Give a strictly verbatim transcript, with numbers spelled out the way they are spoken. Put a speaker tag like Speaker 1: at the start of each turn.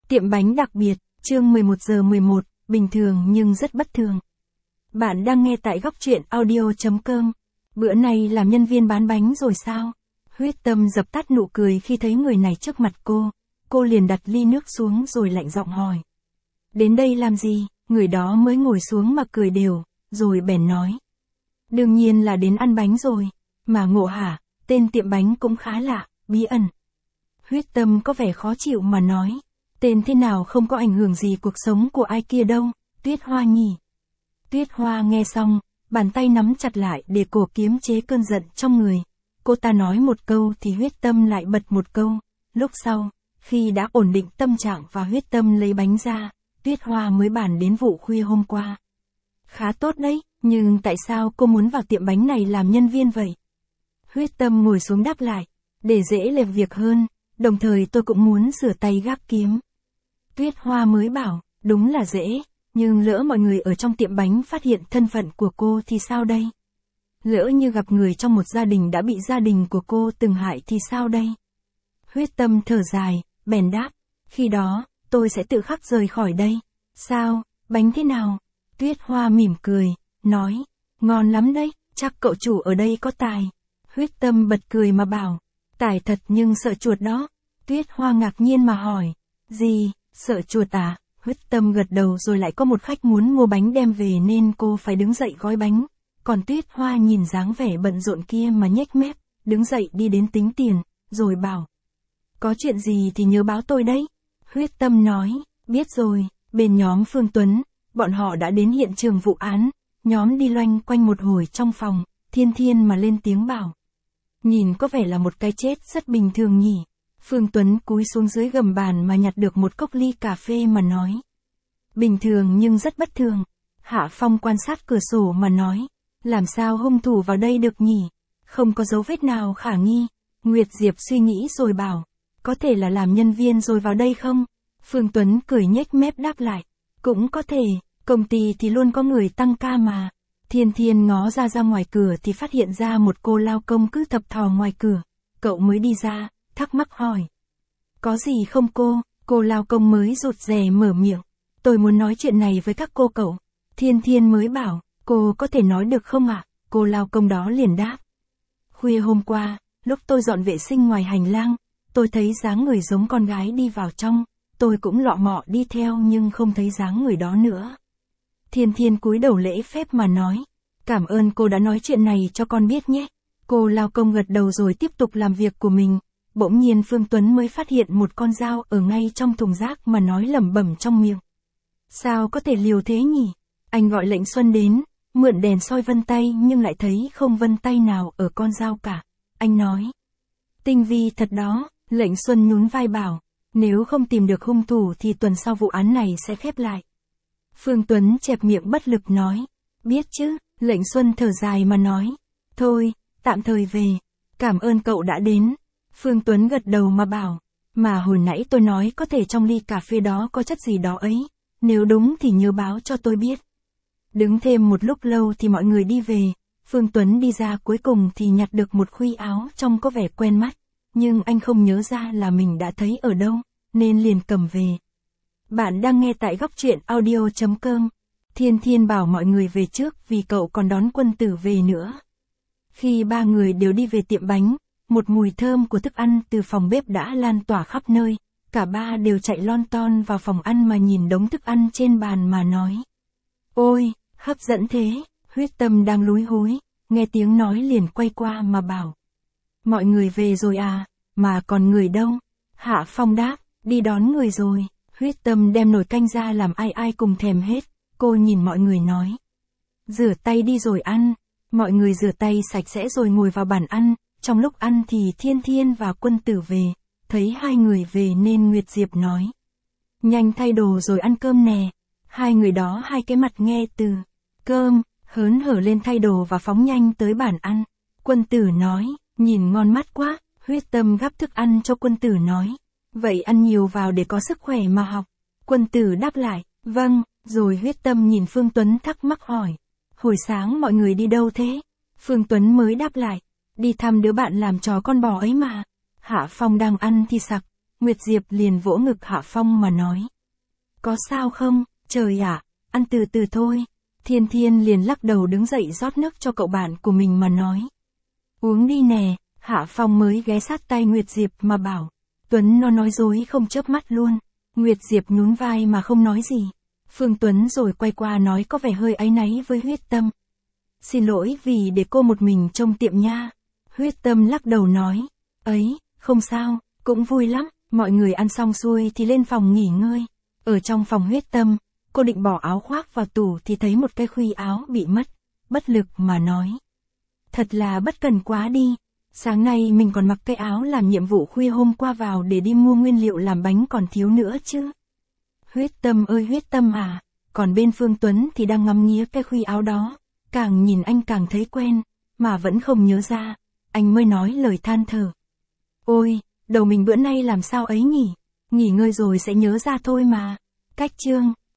Speaker 1: Tiệm bánh đặc biệt, chương mười một giờ mười một, bình thường nhưng rất bất thường. Bạn đang nghe tại góc truyện audio chấm com. Bữa nay làm nhân viên bán bánh rồi sao? Huyết Tâm dập tắt nụ cười khi thấy người này trước mặt cô. Cô liền đặt ly nước xuống rồi lạnh giọng hỏi. Đến đây làm gì? Người đó mới ngồi xuống mà cười đều, rồi bèn nói. Đương nhiên là đến ăn bánh rồi. Mà ngộ hả, tên tiệm bánh cũng khá lạ, bí ẩn. Huyết Tâm có vẻ khó chịu mà nói. Tên thế nào không có ảnh hưởng gì cuộc sống của ai kia đâu, Tuyết Hoa nhỉ. Tuyết Hoa nghe xong, bàn tay nắm chặt lại để cổ kiềm chế cơn giận trong người. Cô ta nói một câu thì Huyết Tâm lại bật một câu. Lúc sau, khi đã ổn định tâm trạng và Huyết Tâm lấy bánh ra, Tuyết Hoa mới bàn đến vụ khuya hôm qua. Khá tốt đấy, nhưng tại sao cô muốn vào tiệm bánh này làm nhân viên vậy? Huyết Tâm ngồi xuống đáp lại, để dễ làm việc hơn, đồng thời tôi cũng muốn rửa tay gác kiếm. Tuyết Hoa mới bảo, đúng là dễ, nhưng lỡ mọi người ở trong tiệm bánh phát hiện thân phận của cô thì sao đây? Lỡ như gặp người trong một gia đình đã bị gia đình của cô từng hại thì sao đây? Huyết Tâm thở dài, bèn đáp, khi đó, tôi sẽ tự khắc rời khỏi đây. Sao, bánh thế nào? Tuyết Hoa mỉm cười, nói, ngon lắm đấy, chắc cậu chủ ở đây có tài. Huyết Tâm bật cười mà bảo, tài thật nhưng sợ chuột đó. Tuyết Hoa ngạc nhiên mà hỏi, gì, sợ chuột à? Huyết Tâm gật đầu rồi lại có một khách muốn mua bánh đem về nên cô phải đứng dậy gói bánh. Còn Tuyết Hoa nhìn dáng vẻ bận rộn kia mà nhếch mép, đứng dậy đi đến tính tiền, rồi bảo. Có chuyện gì thì nhớ báo tôi đấy. Huyết Tâm nói, biết rồi, bên nhóm Phương Tuấn, bọn họ đã đến hiện trường vụ án. Nhóm đi loanh quanh một hồi trong phòng, Thiên Thiên mà lên tiếng bảo. Nhìn có vẻ là một cái chết rất bình thường nhỉ. Phương Tuấn cúi xuống dưới gầm bàn mà nhặt được một cốc ly cà phê mà nói. Bình thường nhưng rất bất thường. Hạ Phong quan sát cửa sổ mà nói. Làm sao hung thủ vào đây được nhỉ? Không có dấu vết nào khả nghi. Nguyệt Diệp suy nghĩ rồi bảo. Có thể là làm nhân viên rồi vào đây không? Phương Tuấn cười nhếch mép đáp lại. Cũng có thể, công ty thì luôn có người tăng ca mà. Thiên Thiên ngó ra ra ngoài cửa thì phát hiện ra một cô lao công cứ thập thò ngoài cửa. Cậu mới đi ra, thắc mắc hỏi. Có gì không cô? Cô lao công mới rụt rè mở miệng. Tôi muốn nói chuyện này với các cô cậu. Thiên Thiên mới bảo, cô có thể nói được không ạ? À? Cô lao công đó liền đáp. Khuya hôm qua, lúc tôi dọn vệ sinh ngoài hành lang, tôi thấy dáng người giống con gái đi vào trong. Tôi cũng lọ mọ đi theo nhưng không thấy dáng người đó nữa. Thiên Thiên cúi đầu lễ phép mà nói. Cảm ơn cô đã nói chuyện này cho con biết nhé. Cô lao công gật đầu rồi tiếp tục làm việc của mình. Bỗng nhiên Phương Tuấn mới phát hiện một con dao ở ngay trong thùng rác mà nói lẩm bẩm trong miệng. Sao có thể liều thế nhỉ? Anh gọi Lệnh Xuân đến, mượn đèn soi vân tay nhưng lại thấy không vân tay nào ở con dao cả. Anh nói. Tinh vi thật đó, Lệnh Xuân nhún vai bảo. Nếu không tìm được hung thủ thì tuần sau vụ án này sẽ khép lại. Phương Tuấn chẹp miệng bất lực nói. Biết chứ, Lệnh Xuân thở dài mà nói. Thôi, tạm thời về. Cảm ơn cậu đã đến. Phương Tuấn gật đầu mà bảo. Mà hồi nãy tôi nói có thể trong ly cà phê đó có chất gì đó ấy. Nếu đúng thì nhớ báo cho tôi biết. Đứng thêm một lúc lâu thì mọi người đi về. Phương Tuấn đi ra cuối cùng thì nhặt được một khuy áo trông có vẻ quen mắt. Nhưng anh không nhớ ra là mình đã thấy ở đâu, nên liền cầm về. Bạn đang nghe tại góc truyện audio chấm com. Thiên Thiên bảo mọi người về trước vì cậu còn đón Quân Tử về nữa. Khi ba người đều đi về tiệm bánh, một mùi thơm của thức ăn từ phòng bếp đã lan tỏa khắp nơi. Cả ba đều chạy lon ton vào phòng ăn mà nhìn đống thức ăn trên bàn mà nói. Ôi, hấp dẫn thế. Huyết Tâm đang lúi húi, nghe tiếng nói liền quay qua mà bảo. Mọi người về rồi à, mà còn người đâu? Hạ Phong đáp, đi đón người rồi. Huyết Tâm đem nồi canh ra làm ai ai cùng thèm hết. Cô nhìn mọi người nói. Rửa tay đi rồi ăn. Mọi người rửa tay sạch sẽ rồi ngồi vào bàn ăn. Trong lúc ăn thì Thiên Thiên và Quân Tử về. Thấy hai người về nên Nguyệt Diệp nói. Nhanh thay đồ rồi ăn cơm nè. Hai người đó hai cái mặt nghe từ cơm, hớn hở lên thay đồ và phóng nhanh tới bàn ăn. Quân Tử nói, nhìn ngon mắt quá. Huyết Tâm gắp thức ăn cho Quân Tử nói. Vậy ăn nhiều vào để có sức khỏe mà học. Quân Tử đáp lại, vâng, rồi Huyết Tâm nhìn Phương Tuấn thắc mắc hỏi. Hồi sáng mọi người đi đâu thế? Phương Tuấn mới đáp lại, đi thăm đứa bạn làm trò con bò ấy mà. Hạ Phong đang ăn thì sặc, Nguyệt Diệp liền vỗ ngực Hạ Phong mà nói. Có sao không, trời ạ, ăn từ từ thôi. Thiên Thiên liền lắc đầu đứng dậy rót nước cho cậu bạn của mình mà nói. Uống đi nè, Hạ Phong mới ghé sát tay Nguyệt Diệp mà bảo. Tuấn nó nói dối không chớp mắt luôn. Nguyệt Diệp nhún vai mà không nói gì. Phương Tuấn rồi quay qua nói có vẻ hơi áy náy với Huyết Tâm. Xin lỗi vì để cô một mình trông tiệm nha. Huyết Tâm lắc đầu nói. Ấy, không sao, cũng vui lắm. Mọi người ăn xong xuôi thì lên phòng nghỉ ngơi. Ở trong phòng Huyết Tâm, cô định bỏ áo khoác vào tủ thì thấy một cái khuy áo bị mất. Bất lực mà nói. Thật là bất cần quá đi. Sáng nay mình còn mặc cái áo làm nhiệm vụ khuya hôm qua vào để đi mua nguyên liệu làm bánh còn thiếu nữa chứ. Huyết Tâm ơi Huyết Tâm à, còn bên Phương Tuấn thì đang ngắm nghía cái khuy áo đó. Càng nhìn anh càng thấy quen, mà vẫn không nhớ ra. Anh mới nói lời than thở. Ôi, đầu mình bữa nay làm sao ấy nhỉ? Nghỉ ngơi rồi sẽ nhớ ra thôi mà. Cách chương